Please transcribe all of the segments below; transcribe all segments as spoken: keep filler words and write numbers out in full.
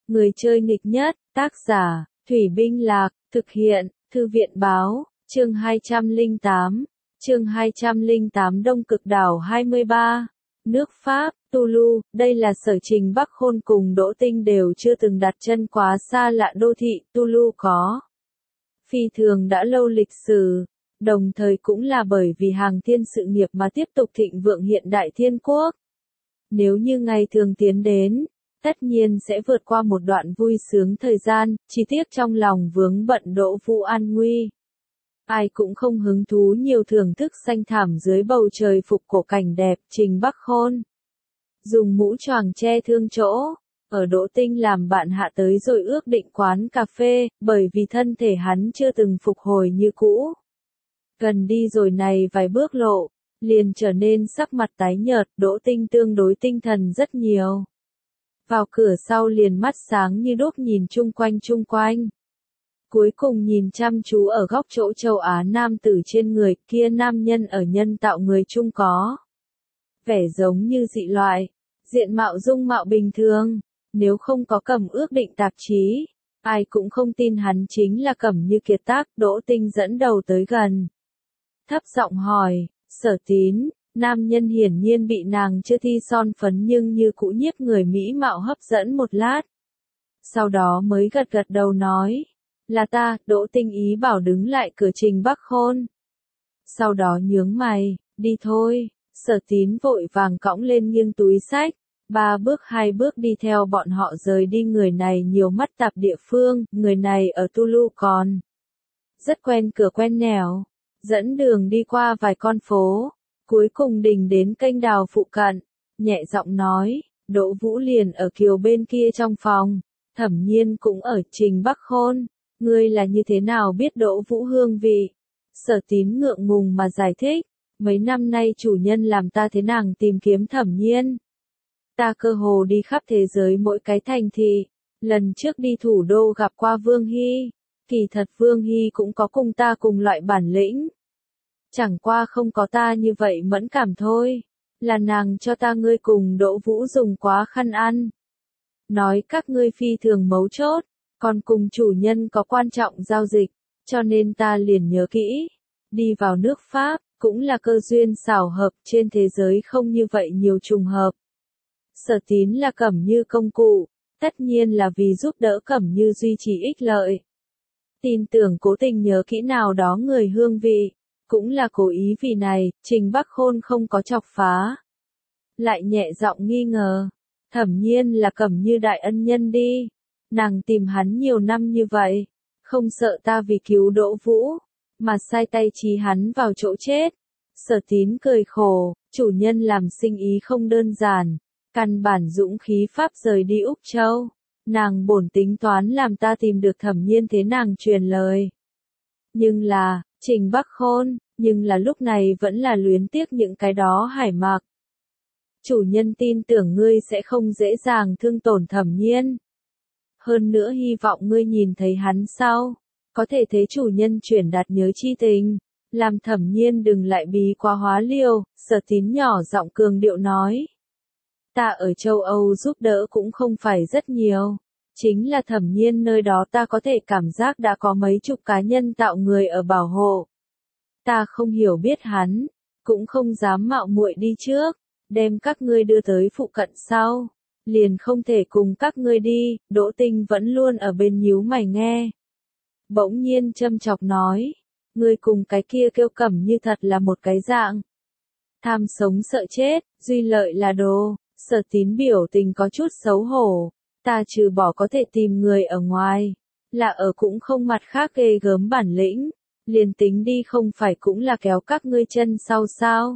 Người chơi nghịch nhất, tác giả, Thủy Binh Lạc, thực hiện, Thư viện Báo, chương hai trăm lẻ tám, chương hai trăm lẻ tám Đông Cực Đảo hai mươi ba, nước Pháp, Toulouse, đây là sở Trình Bắc Khôn cùng Đỗ Tinh đều chưa từng đặt chân quá xa lạ đô thị, Toulouse có phi thường đã lâu lịch sử, đồng thời cũng là bởi vì hàng thiên sự nghiệp mà tiếp tục thịnh vượng hiện đại thiên quốc. Nếu như ngày thường tiến đến, tất nhiên sẽ vượt qua một đoạn vui sướng thời gian, chỉ tiếc trong lòng vướng bận Đỗ Vũ an nguy. Ai cũng không hứng thú nhiều thưởng thức xanh thảm dưới bầu trời phục cổ cảnh đẹp, Trình Bắc Khôn dùng mũ choàng che thương chỗ, ở Đỗ Tinh làm bạn hạ tới rồi ước định quán cà phê, bởi vì thân thể hắn chưa từng phục hồi như cũ. Gần đi rồi này vài bước lộ, liền trở nên sắc mặt tái nhợt, Đỗ Tinh tương đối tinh thần rất nhiều. Vào cửa sau liền mắt sáng như đuốc nhìn chung quanh chung quanh. Cuối cùng nhìn chăm chú ở góc chỗ châu Á nam tử trên người, kia nam nhân ở nhân tạo người chung có vẻ giống như dị loại, diện mạo dung mạo bình thường, nếu không có cầm ước định tạp chí, ai cũng không tin hắn chính là Cẩm Như kiệt tác. Đỗ Tinh dẫn đầu tới gần, thấp giọng hỏi, Sở Tín. Nam nhân hiển nhiên bị nàng chưa thi son phấn nhưng như cũ nhiếp người mỹ mạo hấp dẫn một lát. Sau đó mới gật gật đầu nói, là ta. Đỗ Tinh ý bảo đứng lại cửa Trình Bắc Khôn. Sau đó nhướng mày, đi thôi. Sở Tín vội vàng cõng lên nghiêng túi sách, ba bước hai bước đi theo bọn họ rời đi. Người này nhiều mắt tạp địa phương, người này ở Toulouse còn rất quen cửa quen nẻo, dẫn đường đi qua vài con phố. Cuối cùng đình đến kênh đào phụ cận, nhẹ giọng nói, Đỗ Vũ liền ở kiều bên kia trong phòng, Thẩm Nhiên cũng ở. Trình Bắc Khôn, ngươi là như thế nào biết Đỗ Vũ hương vị? Sở Tín ngượng ngùng mà giải thích, mấy năm nay chủ nhân làm ta thế nàng tìm kiếm Thẩm Nhiên. Ta cơ hồ đi khắp thế giới mỗi cái thành thị, lần trước đi thủ đô gặp qua Vương Hy, kỳ thật Vương Hy cũng có cùng ta cùng loại bản lĩnh. Chẳng qua không có ta như vậy mẫn cảm thôi, là nàng cho ta ngươi cùng Đỗ Vũ dùng quá khăn ăn. Nói các ngươi phi thường mấu chốt, còn cùng chủ nhân có quan trọng giao dịch, cho nên ta liền nhớ kỹ. Đi vào nước Pháp, cũng là cơ duyên xảo hợp, trên thế giới không như vậy nhiều trùng hợp. Sở Tín là Cẩm Như công cụ, tất nhiên là vì giúp đỡ Cẩm Như duy trì ích lợi. Tin tưởng cố tình nhớ kỹ nào đó người hương vị. Cũng là cố ý vì này, Trình Bắc Khôn không có chọc phá. Lại nhẹ giọng nghi ngờ, Thẩm Nhiên là Cẩm Như đại ân nhân đi. Nàng tìm hắn nhiều năm như vậy, không sợ ta vì cứu Đỗ Vũ, mà sai tay trí hắn vào chỗ chết. Sở Tín cười khổ, chủ nhân làm sinh ý không đơn giản, căn bản dũng khí pháp rời đi Úc Châu. Nàng bổn tính toán làm ta tìm được Thẩm Nhiên thế nàng truyền lời. Nhưng là, Trình Bắc Khôn, nhưng là lúc này vẫn là luyến tiếc những cái đó hải mạc. Chủ nhân tin tưởng ngươi sẽ không dễ dàng thương tổn Thẩm Nhiên. Hơn nữa hy vọng ngươi nhìn thấy hắn sau, có thể thấy chủ nhân chuyển đạt nhớ chi tình, làm Thẩm Nhiên đừng lại bí quá hóa liều. Sở Tín nhỏ giọng cường điệu nói. Ta ở châu Âu giúp đỡ cũng không phải rất nhiều. Chính là Thẩm Nhiên nơi đó ta có thể cảm giác đã có mấy chục cá nhân tạo người ở bảo hộ. Ta không hiểu biết hắn, cũng không dám mạo muội đi trước, đem các ngươi đưa tới phụ cận sau, liền không thể cùng các ngươi đi. Đỗ Tinh vẫn luôn ở bên nhíu mày nghe. Bỗng nhiên châm chọc nói, ngươi cùng cái kia kêu Cẩm Như thật là một cái dạng. Tham sống sợ chết, duy lợi là đồ. Sở Tín biểu tình có chút xấu hổ. Ta trừ bỏ có thể tìm người ở ngoài, là ở cũng không mặt khác ghê gớm bản lĩnh, liền tính đi không phải cũng là kéo các ngươi chân sau sao.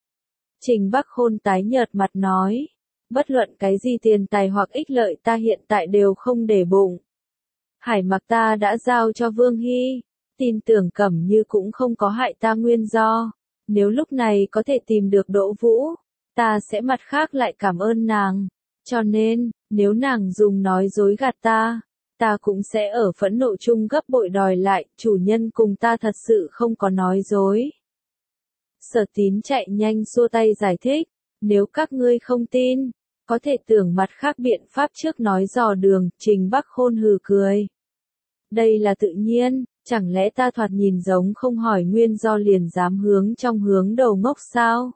Trình Bắc Khôn tái nhợt mặt nói, bất luận cái gì tiền tài hoặc ích lợi ta hiện tại đều không để bụng. Hải mặc ta đã giao cho Vương Hy, tin tưởng Cẩm Như cũng không có hại ta nguyên do, nếu lúc này có thể tìm được Đỗ Vũ, ta sẽ mặt khác lại cảm ơn nàng. Cho nên, nếu nàng dùng nói dối gạt ta, ta cũng sẽ ở phẫn nộ chung gấp bội đòi lại. Chủ nhân cùng ta thật sự không có nói dối. Sở Tín chạy nhanh xua tay giải thích, nếu các ngươi không tin, Có thể tưởng mặt khác biện pháp trước nói dò đường, Trình Bắc Khôn hừ cười. Đây là tự nhiên, chẳng lẽ ta thoạt nhìn giống không hỏi nguyên do liền dám hướng trong hướng đầu ngốc sao?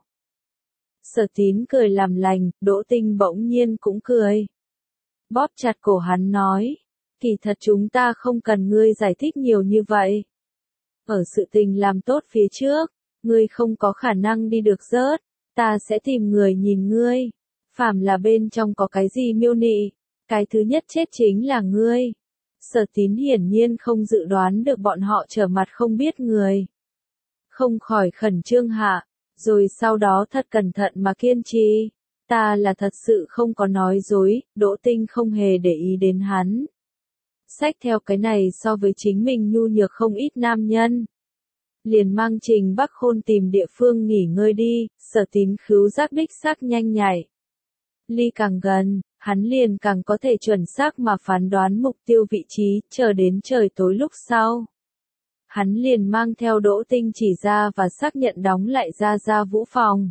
Sở Tín cười làm lành, Đỗ Tinh bỗng nhiên cũng cười. Bóp chặt cổ hắn nói, kỳ thật chúng ta không cần ngươi giải thích nhiều như vậy. Ở sự tình làm tốt phía trước, ngươi không có khả năng đi được rớt, ta sẽ tìm người nhìn ngươi. Phàm là bên trong có cái gì miêu nị, cái thứ nhất chết chính là ngươi. Sở Tín hiển nhiên không dự đoán được bọn họ trở mặt không biết người. Không khỏi khẩn trương hạ, rồi sau đó thật cẩn thận mà kiên trì. Ta là thật sự không có nói dối, Đỗ Tinh không hề để ý đến hắn. Xách theo cái này so với chính mình nhu nhược không ít nam nhân. Liền mang Trình Bắc Khôn tìm địa phương nghỉ ngơi đi, Sở Tín khứu giác đích xác nhanh nhạy. Ly càng gần, hắn liền càng có thể chuẩn xác mà phán đoán mục tiêu vị trí, chờ đến trời tối lúc sau. Hắn liền mang theo Đỗ Tinh chỉ ra và xác nhận đóng lại ra ra vũ phòng.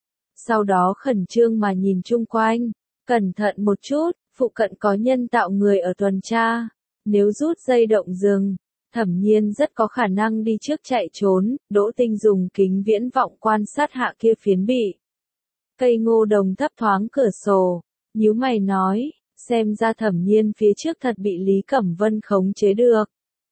Sau đó khẩn trương mà nhìn chung quanh, cẩn thận một chút, phụ cận có nhân tạo người ở tuần tra. Nếu rút dây động rừng, Thẩm Nhiên rất có khả năng đi trước chạy trốn. Đỗ Tinh dùng kính viễn vọng quan sát hạ kia phiến bị cây ngô đồng thấp thoáng cửa sổ, nhíu mày nói, xem ra Thẩm Nhiên phía trước thật bị Lý Cẩm Vân khống chế được.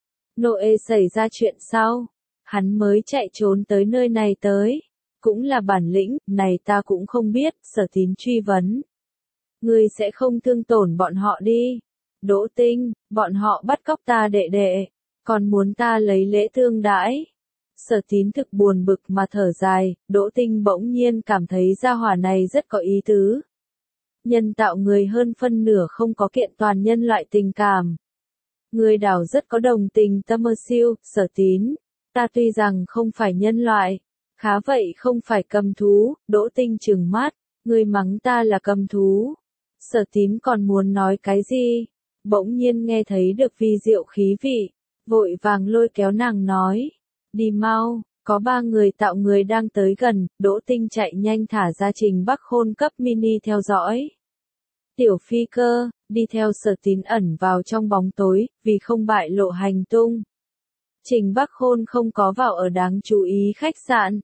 Nội xảy ra chuyện sau, hắn mới chạy trốn tới nơi này tới, cũng là bản lĩnh, này ta cũng không biết. Sở Tín truy vấn. Ngươi sẽ không thương tổn bọn họ đi. Đỗ Tinh, bọn họ bắt cóc ta đệ đệ, còn muốn ta lấy lễ thương đãi. Sở Tín thực buồn bực mà thở dài. Đỗ Tinh bỗng nhiên cảm thấy gia hỏa này rất có ý tứ. Nhân tạo người hơn phân nửa không có kiện toàn nhân loại tình cảm. Người đảo rất có đồng tình tâm ơ siêu. Sở Tín, ta tuy rằng không phải nhân loại, khá vậy không phải cầm thú. Đỗ Tinh trừng mắt, ngươi mắng ta là cầm thú. Sở Tín còn muốn nói cái gì, bỗng nhiên nghe thấy được vi diệu khí vị, vội vàng lôi kéo nàng nói, đi mau, có ba người tạo người đang tới gần. Đỗ Tinh chạy nhanh thả ra Trình Bắc Khôn cấp mini theo dõi. Tiểu phi cơ, đi theo Sở Tín ẩn vào trong bóng tối, vì không bại lộ hành tung. Trình Bắc Khôn không có vào ở đáng chú ý khách sạn,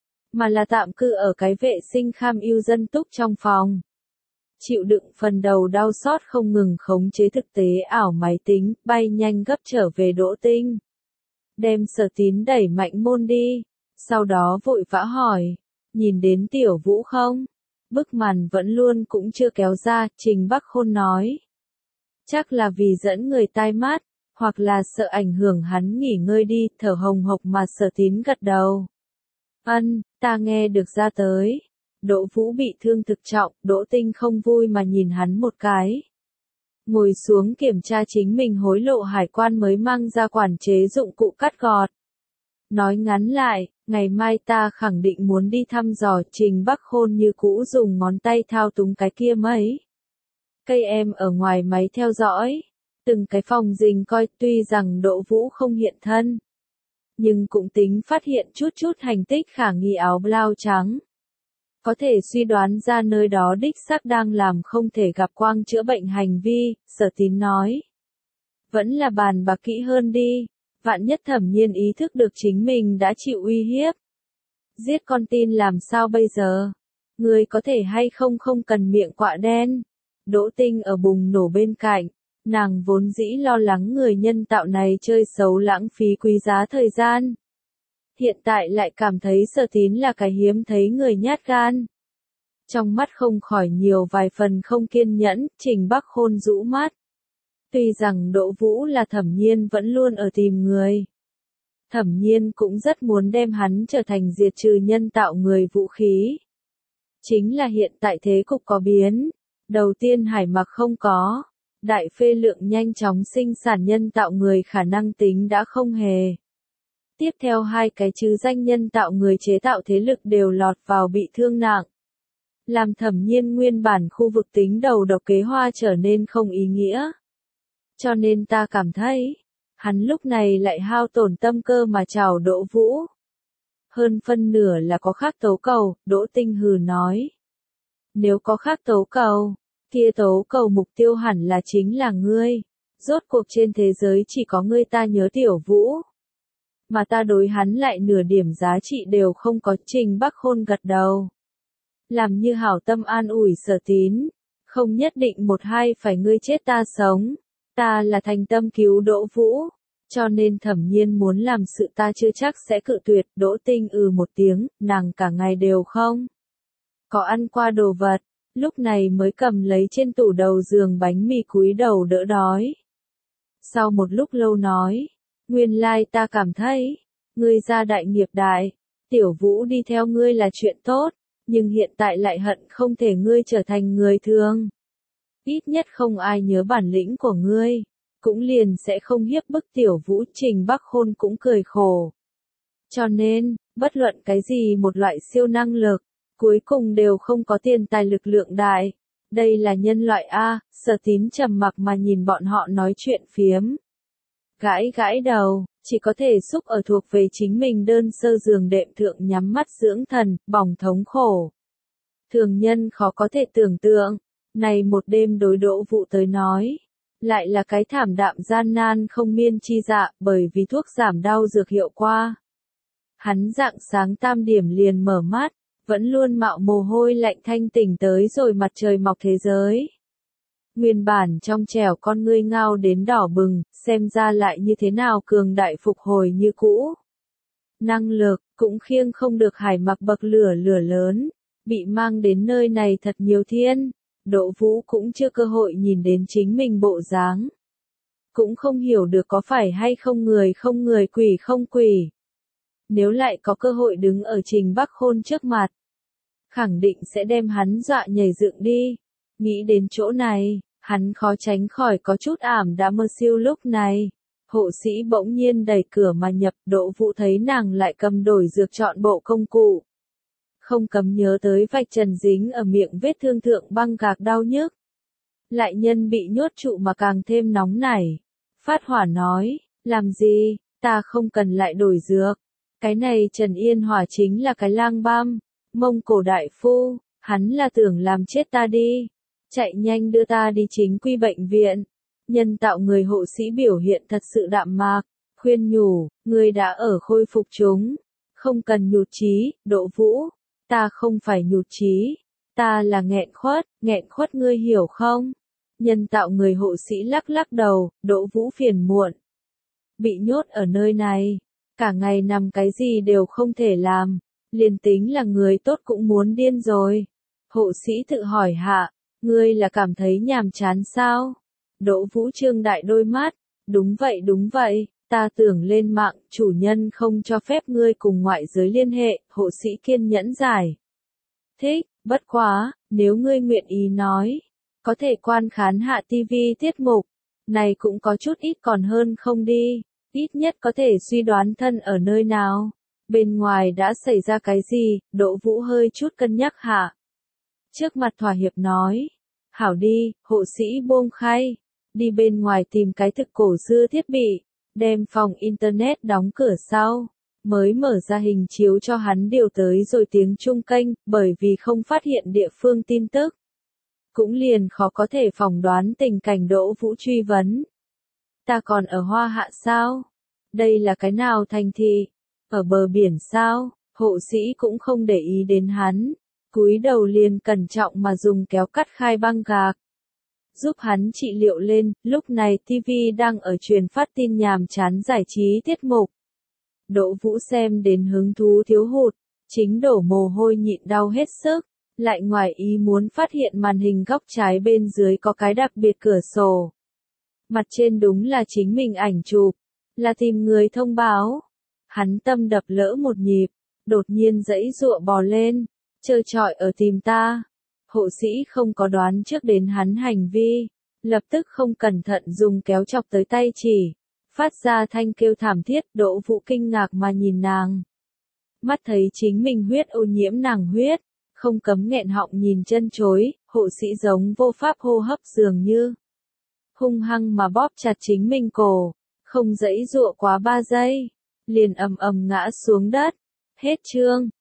mà là tạm cư ở cái vệ sinh kham ưu dân túc trong phòng. Chịu đựng phần đầu đau xót không ngừng khống chế thực tế ảo máy tính, bay nhanh gấp trở về Đỗ Tinh. Đem Sở Tín đẩy mạnh môn đi, sau đó vội vã hỏi, nhìn đến Tiểu Vũ không? Bức màn vẫn luôn cũng chưa kéo ra. Trình Bắc Khôn nói. Chắc là vì dẫn người tai mắt, hoặc là sợ ảnh hưởng hắn nghỉ ngơi đi. Thở hồng hộc mà Sở Tín gật đầu. Ân, ta nghe được ra tới. Đỗ Vũ bị thương thực trọng. Đỗ Tinh không vui mà nhìn hắn một cái. Ngồi xuống kiểm tra chính mình hối lộ hải quan mới mang ra quản chế dụng cụ cắt gọt. Nói ngắn lại, ngày mai ta khẳng định muốn đi thăm dò. Trình Bắc Khôn như cũ dùng ngón tay thao túng cái kia mấy cây em ở ngoài máy theo dõi. Từng cái phòng rình coi, tuy rằng Đỗ Vũ không hiện thân, nhưng cũng tính phát hiện chút chút hành tích khả nghi áo blau trắng. Có thể suy đoán ra nơi đó đích xác đang làm không thể gặp quang chữa bệnh hành vi. Sở Tín nói. Vẫn là bàn bạc kỹ hơn đi. Vạn nhất Thẩm Nhiên ý thức được chính mình đã chịu uy hiếp. Giết con tin làm sao bây giờ? Người có thể hay không không cần miệng quạ đen. Đỗ Tinh ở bùng nổ bên cạnh. Nàng vốn dĩ lo lắng người nhân tạo này chơi xấu lãng phí quý giá thời gian. Hiện tại lại cảm thấy Sở Tín là cái hiếm thấy người nhát gan. Trong mắt không khỏi nhiều vài phần không kiên nhẫn. Trình Bắc Khôn rũ mắt. Tuy rằng Đỗ Vũ là Thẩm Nhiên vẫn luôn ở tìm người. Thẩm Nhiên cũng rất muốn đem hắn trở thành diệt trừ nhân tạo người vũ khí. Chính là hiện tại thế cục có biến. Đầu tiên Hải Mặc không có. Đại phê lượng nhanh chóng sinh sản nhân tạo người khả năng tính đã không hề. Tiếp theo hai cái chứ danh nhân tạo người chế tạo thế lực đều lọt vào bị thương nặng. Làm Thẩm Nhiên nguyên bản khu vực tính đầu độc kế hoa trở nên không ý nghĩa. Cho nên ta cảm thấy, hắn lúc này lại hao tổn tâm cơ mà chào Đỗ Vũ. Hơn phân nửa là có khác tấu cầu. Đỗ Tinh hừ nói. Nếu có khác tấu cầu, kia tấu cầu mục tiêu hẳn là chính là ngươi. Rốt cuộc trên thế giới chỉ có ngươi ta nhớ Tiểu Vũ. Mà ta đối hắn lại nửa điểm giá trị đều không có. Trình Bắc Khôn gật đầu. Làm như hảo tâm an ủi Sở Tín. Không nhất định một hai phải ngươi chết ta sống. Ta là thành tâm cứu Đỗ Vũ. Cho nên Thẩm Nhiên muốn làm sự ta chưa chắc sẽ cự tuyệt. Đỗ Tinh ừ một tiếng, nàng cả ngày đều không có ăn qua đồ vật. Lúc này mới cầm lấy trên tủ đầu giường bánh mì cúi đầu đỡ đói. Sau một lúc lâu nói, nguyên lai ta cảm thấy, ngươi gia đại nghiệp đại, Tiểu Vũ đi theo ngươi là chuyện tốt, nhưng hiện tại lại hận không thể ngươi trở thành người thường. Ít nhất không ai nhớ bản lĩnh của ngươi, cũng liền sẽ không hiếp bức Tiểu Vũ. Trình Bắc Khôn cũng cười khổ. Cho nên, bất luận cái gì một loại siêu năng lực, cuối cùng đều không có tiền tài lực lượng đại. Đây là nhân loại A. Sở Tín trầm mặc mà nhìn bọn họ nói chuyện phiếm. Gãi gãi đầu, chỉ có thể xúc ở thuộc về chính mình đơn sơ giường đệm thượng nhắm mắt dưỡng thần, bỏng thống khổ. Thường nhân khó có thể tưởng tượng, này một đêm đối Đỗ Vũ tới nói, lại là cái thảm đạm gian nan không miên chi dạ, bởi vì thuốc giảm đau dược hiệu qua. Hắn rạng sáng tam điểm liền mở mắt, vẫn luôn mạo mồ hôi lạnh thanh tỉnh tới rồi mặt trời mọc thế giới. Nguyên bản trong trẻo con ngươi ngao đến đỏ bừng, xem ra lại như thế nào cường đại phục hồi như cũ. Năng lực, cũng khiêng không được hải mặc bậc lửa lửa lớn, bị mang đến nơi này thật nhiều thiên. Đỗ Vũ cũng chưa cơ hội nhìn đến chính mình bộ dáng. Cũng không hiểu được có phải hay không người không người quỷ không quỷ. Nếu lại có cơ hội đứng ở Trình Bắc Khôn trước mặt, khẳng định sẽ đem hắn dọa nhảy dựng đi. Nghĩ đến chỗ này, hắn khó tránh khỏi có chút ảm đã mơ siêu. Lúc này, hộ sĩ bỗng nhiên đẩy cửa mà nhập. Đỗ Vũ thấy nàng lại cầm đổi dược chọn bộ công cụ. Không cấm nhớ tới vạch trần dính ở miệng vết thương thượng băng gạc đau nhức. Lại nhân bị nhốt trụ mà càng thêm nóng nảy. Phát hỏa nói, làm gì, ta không cần lại đổi dược. Cái này Trần Yên Hỏa chính là cái lang băm, Mông Cổ đại phu, hắn là tưởng làm chết ta đi. Chạy nhanh đưa ta đi chính quy bệnh viện. Nhân tạo người hộ sĩ biểu hiện thật sự đạm mạc, khuyên nhủ, ngươi đã ở khôi phục chúng. Không cần nhụt chí, Đỗ Vũ. Ta không phải nhụt chí, ta là nghẹn khuất, nghẹn khuất ngươi hiểu không? Nhân tạo người hộ sĩ lắc lắc đầu, Đỗ Vũ phiền muộn. Bị nhốt ở nơi này, cả ngày nằm cái gì đều không thể làm, liền tính là người tốt cũng muốn điên rồi. Hộ sĩ tự hỏi hạ, ngươi là cảm thấy nhàm chán sao? Đỗ Vũ trương đại đôi mắt, đúng vậy đúng vậy. Ta tưởng lên mạng, chủ nhân không cho phép ngươi cùng ngoại giới liên hệ, hộ sĩ kiên nhẫn giải. Thích, bất quá, nếu ngươi nguyện ý nói, có thể quan khán hạ tivi tiết mục, này cũng có chút ít còn hơn không đi, ít nhất có thể suy đoán thân ở nơi nào, bên ngoài đã xảy ra cái gì. Đỗ Vũ hơi chút cân nhắc hạ. Trước mặt thỏa hiệp nói, hảo đi, hộ sĩ buông khay, đi bên ngoài tìm cái thực cổ xưa thiết bị. Đem phòng internet đóng cửa sau, mới mở ra hình chiếu cho hắn điều tới rồi tiếng Trung kênh, bởi vì không phát hiện địa phương tin tức. Cũng liền khó có thể phỏng đoán tình cảnh Đỗ Vũ truy vấn. Ta còn ở Hoa Hạ sao? Đây là cái nào thành thị? Ở bờ biển sao? Hộ sĩ cũng không để ý đến hắn, cúi đầu liền cẩn trọng mà dùng kéo cắt khai băng gạc. Giúp hắn trị liệu lên. Lúc này ti vi đang ở truyền phát tin nhàm chán giải trí tiết mục. Đỗ Vũ xem đến hứng thú thiếu hụt, chính đổ mồ hôi nhịn đau hết sức, lại ngoài ý muốn phát hiện màn hình góc trái bên dưới có cái đặc biệt cửa sổ. Mặt trên đúng là chính mình ảnh chụp, là tìm người thông báo. Hắn tâm đập lỡ một nhịp, đột nhiên giãy giụa bò lên, trơ trọi ở tìm ta. Hộ sĩ không có đoán trước đến hắn hành vi, lập tức không cẩn thận dùng kéo chọc tới tay chỉ, phát ra thanh kêu thảm thiết. Đỗ Vũ kinh ngạc mà nhìn nàng. Mắt thấy chính mình huyết ô nhiễm nàng huyết, không cấm nghẹn họng nhìn chân chối, hộ sĩ giống vô pháp hô hấp dường như. Hung hăng mà bóp chặt chính mình cổ, không giãy giụa quá ba giây, liền ầm ầm ngã xuống đất. Hết chương.